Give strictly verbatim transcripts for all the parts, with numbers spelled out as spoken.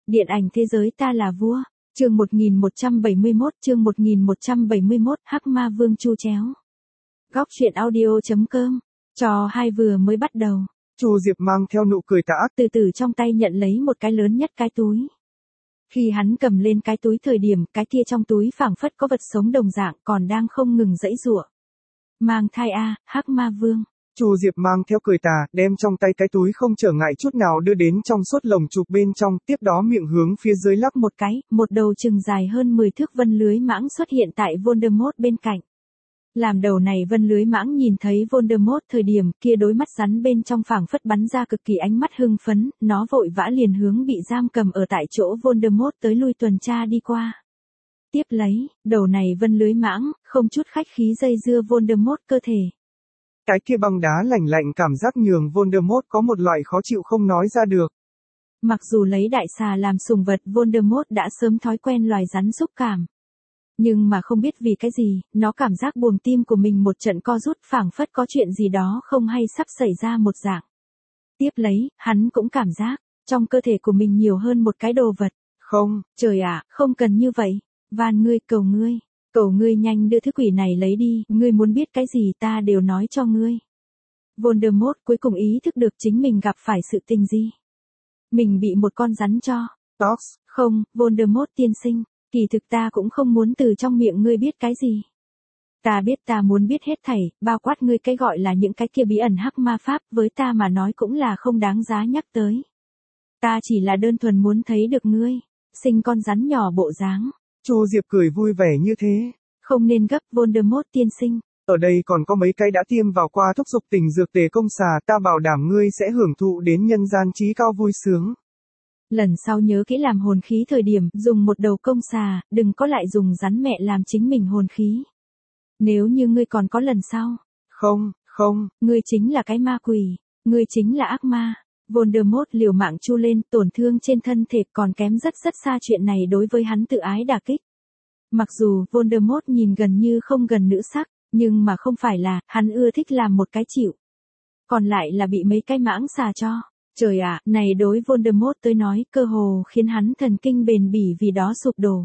Điện ảnh thế giới ta là vua. Chương một nghìn một trăm bảy mươi mốt, chương một nghìn một trăm bảy mươi mốt, Hắc Ma Vương chu chéo. Góc truyện audio chấm com. Trò hai vừa mới bắt đầu. Chu Diệp mang theo nụ cười tà ác, từ từ trong tay nhận lấy một cái lớn nhất cái túi. Khi hắn cầm lên cái túi thời điểm, cái kia trong túi phảng phất có vật sống đồng dạng còn đang không ngừng giãy giụa. Mang thai a, Hắc Ma Vương. Chu Diệp mang theo cười tà, đem trong tay cái túi không trở ngại chút nào đưa đến trong suốt lồng chụp bên trong, tiếp đó miệng hướng phía dưới lắp một cái, một đầu chừng dài hơn mười thước vân lưới mãng xuất hiện tại Voldemort bên cạnh. Làm đầu này vân lưới mãng nhìn thấy Voldemort thời điểm kia đối mắt rắn bên trong phảng phất bắn ra cực kỳ ánh mắt hưng phấn, nó vội vã liền hướng bị giam cầm ở tại chỗ Voldemort tới lui tuần tra đi qua. Tiếp lấy, đầu này vân lưới mãng, không chút khách khí dây dưa Voldemort cơ thể. Cái kia băng đá lạnh lạnh cảm giác nhường Voldemort có một loại khó chịu không nói ra được. Mặc dù lấy đại xà làm sùng vật, Voldemort đã sớm thói quen loài rắn xúc cảm. Nhưng mà không biết vì cái gì, nó cảm giác buồng tim của mình một trận co rút phảng phất có chuyện gì đó không hay sắp xảy ra một dạng. Tiếp lấy, hắn cũng cảm giác, trong cơ thể của mình nhiều hơn một cái đồ vật. Không, trời ạ, không cần như vậy. Van ngươi cầu ngươi. Cầu ngươi nhanh đưa thứ quỷ này lấy đi, ngươi muốn biết cái gì ta đều nói cho ngươi. Voldemort cuối cùng ý thức được chính mình gặp phải sự tình gì. Mình bị một con rắn cho. Tox. Không, Voldemort tiên sinh, kỳ thực ta cũng không muốn từ trong miệng ngươi biết cái gì. Ta biết ta muốn biết hết thảy, bao quát ngươi cái gọi là những cái kia bí ẩn hắc ma pháp với ta mà nói cũng là không đáng giá nhắc tới. Ta chỉ là đơn thuần muốn thấy được ngươi, sinh con rắn nhỏ bộ dáng. Chu Diệp cười vui vẻ như thế. Không nên gấp Voldemort tiên sinh. Ở đây còn có mấy cái đã tiêm vào qua thúc dục tình dược tề công xà, ta bảo đảm ngươi sẽ hưởng thụ đến nhân gian trí cao vui sướng. Lần sau nhớ kỹ làm hồn khí thời điểm, dùng một đầu công xà, đừng có lại dùng rắn mẹ làm chính mình hồn khí. Nếu như ngươi còn có lần sau. Không, không. Ngươi chính là cái ma quỷ. Ngươi chính là ác ma. Voldemort liều mạng chu lên, tổn thương trên thân thể còn kém rất rất xa chuyện này đối với hắn tự ái đả kích. Mặc dù Voldemort nhìn gần như không gần nữ sắc, nhưng mà không phải là, hắn ưa thích làm một cái chịu. Còn lại là bị mấy cái mãng xà cho. Trời ạ, này đối Voldemort tới nói, cơ hồ khiến hắn thần kinh bền bỉ vì đó sụp đổ.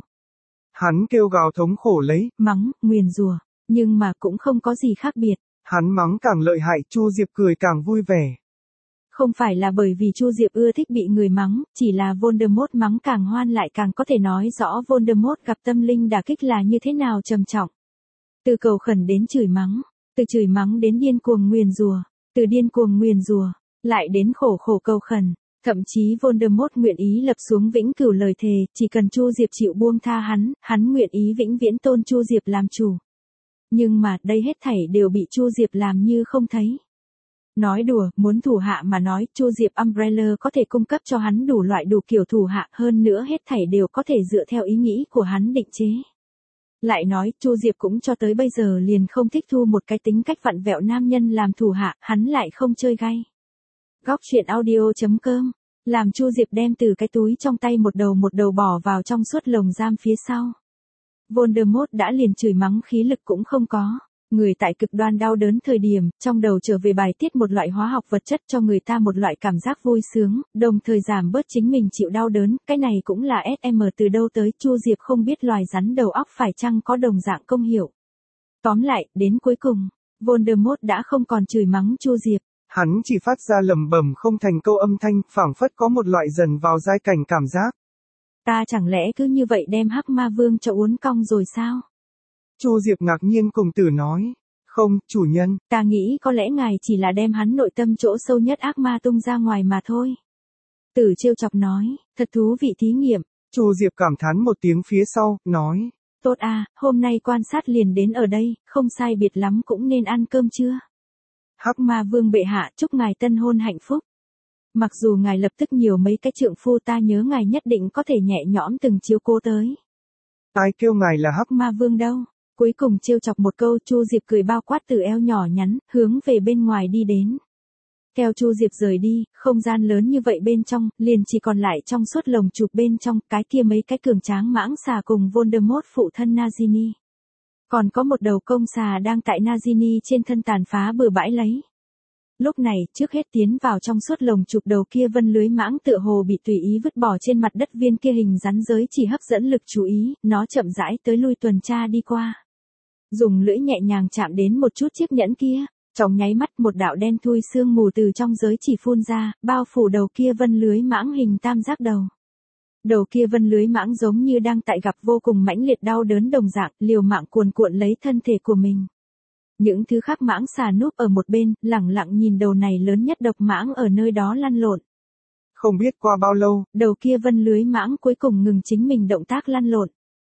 Hắn kêu gào thống khổ lấy, mắng, nguyền rủa, nhưng mà cũng không có gì khác biệt. Hắn mắng càng lợi hại, Chu Diệp cười càng vui vẻ. Không phải là bởi vì Chu Diệp ưa thích bị người mắng, chỉ là Voldemort mắng càng hoan lại càng có thể nói rõ Voldemort gặp tâm linh đả kích là như thế nào trầm trọng. Từ cầu khẩn đến chửi mắng, từ chửi mắng đến điên cuồng nguyền rủa, từ điên cuồng nguyền rủa, lại đến khổ khổ cầu khẩn, thậm chí Voldemort nguyện ý lập xuống vĩnh cửu lời thề, chỉ cần Chu Diệp chịu buông tha hắn, hắn nguyện ý vĩnh viễn tôn Chu Diệp làm chủ. Nhưng mà, đây hết thảy đều bị Chu Diệp làm như không thấy. Nói đùa, muốn thủ hạ mà nói, Chu Diệp Umbrella có thể cung cấp cho hắn đủ loại đủ kiểu thủ hạ, hơn nữa hết thảy đều có thể dựa theo ý nghĩ của hắn định chế. Lại nói, Chu Diệp cũng cho tới bây giờ liền không thích thu một cái tính cách vặn vẹo nam nhân làm thủ hạ, hắn lại không chơi gay. Góc truyện audio chấm com, làm Chu Diệp đem từ cái túi trong tay một đầu một đầu bỏ vào trong suốt lồng giam phía sau. Voldemort đã liền chửi mắng khí lực cũng không có. Người tại cực đoan đau đớn thời điểm, trong đầu trở về bài tiết một loại hóa học vật chất cho người ta một loại cảm giác vui sướng, đồng thời giảm bớt chính mình chịu đau đớn, cái này cũng là ét em từ đâu tới, Chu Diệp không biết loài rắn đầu óc phải chăng có đồng dạng công hiệu. Tóm lại, đến cuối cùng, Voldemort đã không còn chửi mắng Chu Diệp. Hắn chỉ phát ra lẩm bẩm không thành câu âm thanh, phảng phất có một loại dần vào giai cảnh cảm giác. Ta chẳng lẽ cứ như vậy đem Hắc Ma Vương cho uốn cong rồi sao? Chu Diệp ngạc nhiên cùng tử nói, không, chủ nhân. Ta nghĩ có lẽ ngài chỉ là đem hắn nội tâm chỗ sâu nhất ác ma tung ra ngoài mà thôi. Tử trêu chọc nói, thật thú vị thí nghiệm. Chu Diệp cảm thán một tiếng phía sau, nói. Tốt à, hôm nay quan sát liền đến ở đây, không sai biệt lắm cũng nên ăn cơm chưa? Hắc Ma Vương bệ hạ, chúc ngài tân hôn hạnh phúc. Mặc dù ngài lập tức nhiều mấy cái trượng phu, ta nhớ ngài nhất định có thể nhẹ nhõm từng chiếu cố tới. Ai kêu ngài là Hắc Ma Vương đâu? Cuối cùng trêu chọc một câu, Chu Diệp cười bao quát từ eo nhỏ nhắn, hướng về bên ngoài đi đến. Theo Chu Diệp rời đi, không gian lớn như vậy bên trong, liền chỉ còn lại trong suốt lồng chụp bên trong, cái kia mấy cái cường tráng mãng xà cùng Voldemort phụ thân Nagini. Còn có một đầu công xà đang tại Nagini trên thân tàn phá bừa bãi lấy. Lúc này, trước hết tiến vào trong suốt lồng chụp đầu kia vân lưới mãng tựa hồ bị tùy ý vứt bỏ trên mặt đất viên kia hình rắn giới chỉ hấp dẫn lực chú ý, nó chậm rãi tới lui tuần tra đi qua. Dùng lưỡi nhẹ nhàng chạm đến một chút chiếc nhẫn kia, trong nháy mắt một đạo đen thui sương mù từ trong giới chỉ phun ra, bao phủ đầu kia vân lưới mãng hình tam giác đầu. Đầu kia vân lưới mãng giống như đang tại gặp vô cùng mãnh liệt đau đớn đồng dạng, liều mạng cuồn cuộn lấy thân thể của mình. Những thứ khác mãng xà núp ở một bên, lẳng lặng nhìn đầu này lớn nhất độc mãng ở nơi đó lăn lộn. Không biết qua bao lâu, đầu kia vân lưới mãng cuối cùng ngừng chính mình động tác lăn lộn.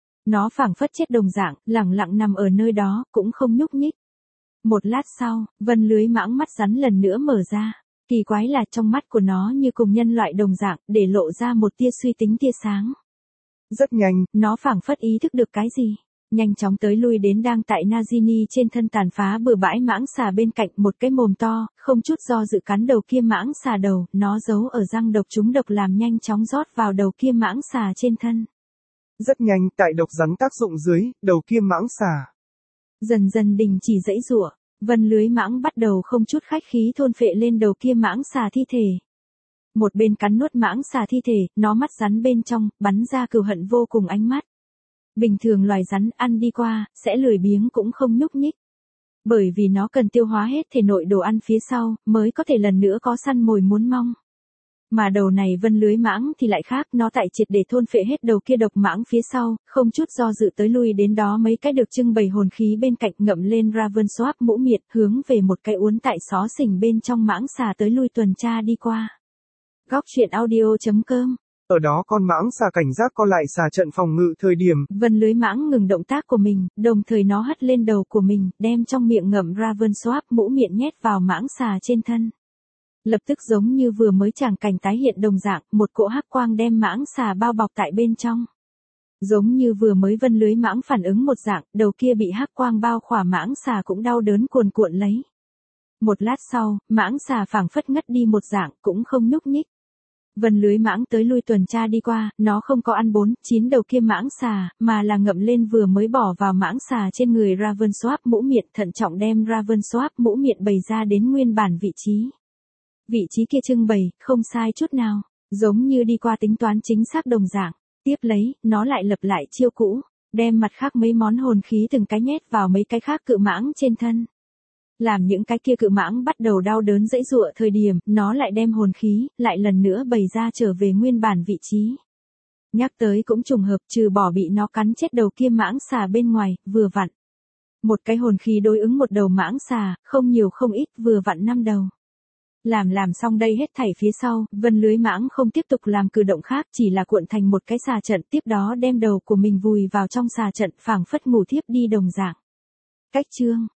Nó phảng phất chết đồng dạng, lẳng lặng nằm ở nơi đó, cũng không nhúc nhích. Một lát sau, vân lưới mãng mắt rắn lần nữa mở ra. Kỳ quái là trong mắt của nó như cùng nhân loại đồng dạng, để lộ ra một tia suy tính tia sáng. Rất nhanh, nó phảng phất ý thức được cái gì. Nhanh chóng tới lui đến đang tại Najini trên thân tàn phá bừa bãi mãng xà bên cạnh một cái mồm to, không chút do dự cắn đầu kia mãng xà đầu, nó giấu ở răng độc chúng độc làm nhanh chóng rót vào đầu kia mãng xà trên thân. Rất nhanh, tại độc rắn tác dụng dưới, đầu kia mãng xà dần dần đình chỉ giãy giụa, vân lưới mãng bắt đầu không chút khách khí thôn phệ lên đầu kia mãng xà thi thể. Một bên cắn nuốt mãng xà thi thể, nó mắt rắn bên trong, bắn ra cừu hận vô cùng ánh mắt. Bình thường loài rắn ăn đi qua, sẽ lười biếng cũng không nhúc nhích. Bởi vì nó cần tiêu hóa hết thể nội đồ ăn phía sau, mới có thể lần nữa có săn mồi muốn mong. Mà đầu này vân lưới mãng thì lại khác, nó tại triệt để thôn phệ hết đầu kia độc mãng phía sau, không chút do dự tới lui đến đó mấy cái được trưng bày hồn khí bên cạnh ngậm lên Ravenswap mũ miệt hướng về một cái uốn tại xó xỉnh bên trong mãng xà tới lui tuần tra đi qua. Góc truyện audio chấm com. Ở đó con mãng xà cảnh giác co lại xà trận phòng ngự thời điểm. Vân lưới mãng ngừng động tác của mình, đồng thời nó hất lên đầu của mình, đem trong miệng ngậm Ravenswap mũ miệng nhét vào mãng xà trên thân. Lập tức giống như vừa mới tràng cảnh tái hiện đồng dạng, một cỗ hắc quang đem mãng xà bao bọc tại bên trong. Giống như vừa mới vân lưới mãng phản ứng một dạng, đầu kia bị hắc quang bao khỏa mãng xà cũng đau đớn cuồn cuộn lấy. Một lát sau, mãng xà phảng phất ngất đi một dạng, cũng không nhúc nhích. Vân lưới mãng tới lui tuần tra đi qua, nó không có ăn bốn, chín đầu kia mãng xà, mà là ngậm lên vừa mới bỏ vào mãng xà trên người Ravenswap mũ miệng, thận trọng đem Ravenswap mũ miệng bày ra đến nguyên bản vị trí. Vị trí kia trưng bày, không sai chút nào, giống như đi qua tính toán chính xác đồng dạng. Tiếp lấy, nó lại lập lại chiêu cũ, đem mặt khác mấy món hồn khí từng cái nhét vào mấy cái khác cự mãng trên thân. Làm những cái kia cự mãng bắt đầu đau đớn giãy giụa thời điểm, nó lại đem hồn khí, lại lần nữa bày ra trở về nguyên bản vị trí. Nhắc tới cũng trùng hợp, trừ bỏ bị nó cắn chết đầu kia mãng xà bên ngoài, vừa vặn. Một cái hồn khí đối ứng một đầu mãng xà, không nhiều không ít, vừa vặn năm đầu. Làm làm xong đây hết thảy phía sau, vân lưới mãng không tiếp tục làm cử động khác, chỉ là cuộn thành một cái xà trận, tiếp đó đem đầu của mình vùi vào trong xà trận, phảng phất ngủ thiếp đi đồng dạng. Cách chương